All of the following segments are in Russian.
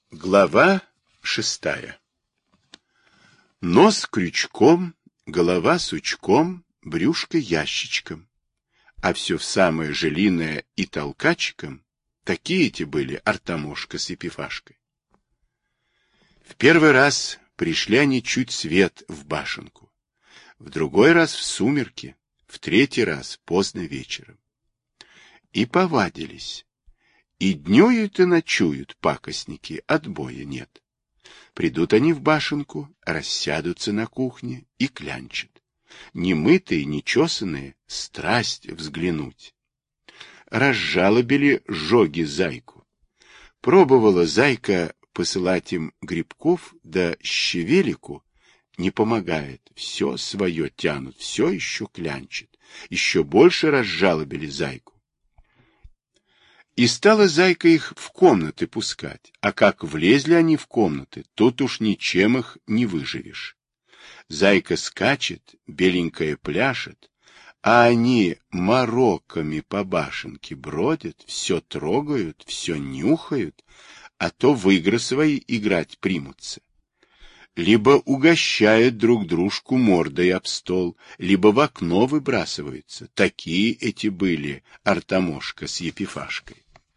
Глава 6. Нос крючком, голова сучком, брюшко ящичком, а все в самое жилиное и толкачиком. Такие-те были Артамошка с Епифашкой. В первый раз пришли они чуть свет в башенку, в другой раз в сумерки, в третий раз поздно вечером. И повадились. И днюют, и ночуют пакостники, отбоя нет. Придут они в башенку, рассядутся на кухне и клянчат. Немытые, нечесанные, страсть взглянуть. Разжалобили жоги зайку. Пробовала зайка посылать им грибков, да щавелику не помогает. Все свое тянут, все еще клянчат. Еще больше разжалобили зайку. И стала зайка их в комнаты пускать, а как влезли они в комнаты, тут уж ничем их не выживешь. Зайка скачет, беленькая пляшет, а они мороками по башенке бродят, все трогают, все нюхают, а то в игры свои играть примутся. Либо угощают друг дружку мордой об стол, либо в окно выбрасываются. Такие эти были Артамошка с Епифашкой.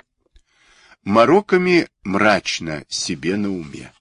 Мороками мрачно себе на уме.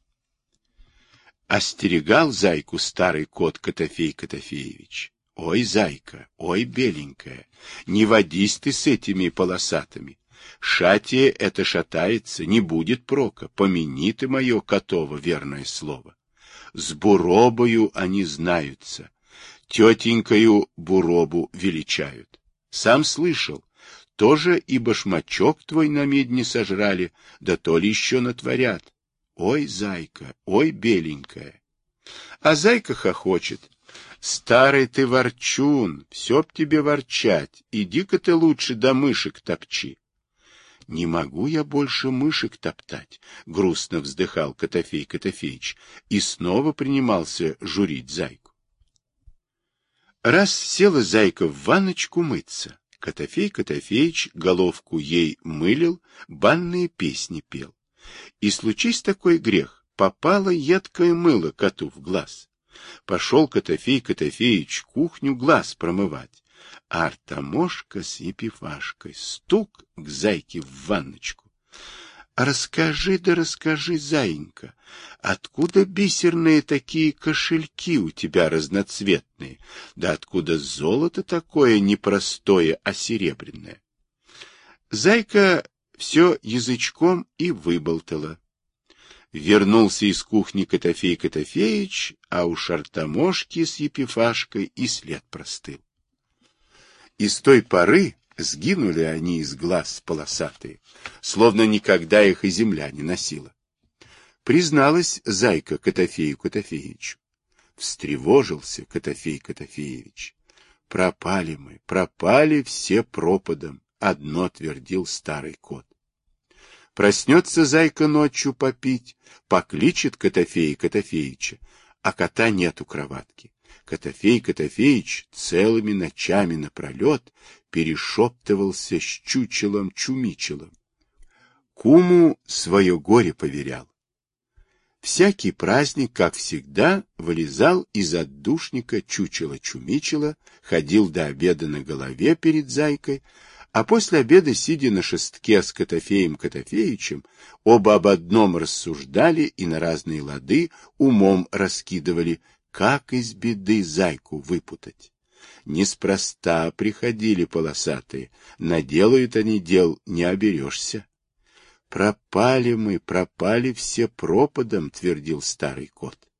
Остерегал зайку старый кот Котофей Котофеевич. Ой, зайка, ой, беленькая, не водись ты с этими полосатыми. Шатие это шатается, не будет прока, помяни ты мое котово верное слово. С буробою они знаются, тетенькою буробу величают. Сам слышал, тоже и башмачок твой на медне сожрали, да то ли еще натворят. Ой, зайка, ой, беленькая. А зайка хохочет. Старый ты ворчун, все б тебе ворчать, иди-ка ты лучше до мышек топчи. Не могу я больше мышек топтать, грустно вздыхал Котофей Котофеич и снова принимался журить зайку. Раз села зайка в ванночку мыться, Котофей Котофеич головку ей мылил, банные песни пел. И случись такой грех, попало едкое мыло коту в глаз. Пошел Котофей Котофеич кухню глаз промывать, а Артамошка с Епифашкой стук к зайке в ванночку. Расскажи, да расскажи, заинька, откуда бисерные такие кошельки у тебя разноцветные, да откуда золото такое непростое, а серебряное? Зайка все язычком и выболтала. Вернулся из кухни Котофей Котофеич, а у Артамошки с Епифашкой и след простыл. И с той поры сгинули они из глаз полосатые, словно никогда их и земля не носила. Призналась зайка Котофею Котофеевичу. Встревожился Котофей Котофеевич. Пропали мы, пропали все пропадом, одно твердил старый кот. Проснется зайка ночью попить, покличет Котофея Котофеевича, а кота нет у кроватки. Котофей Котофеич целыми ночами напролет перешептывался с чучелом-чумичелом. Куму свое горе поверял. Всякий праздник, как всегда, вылезал из отдушника чучела-чумичела, ходил до обеда на голове перед зайкой, а после обеда, сидя на шестке с Котофеем Котофеичем, оба об одном рассуждали и на разные лады умом раскидывали, как из беды зайку выпутать. Неспроста приходили полосатые, наделают они дел, не оберешься. Пропали мы, пропали все пропадом, твердил старый кот.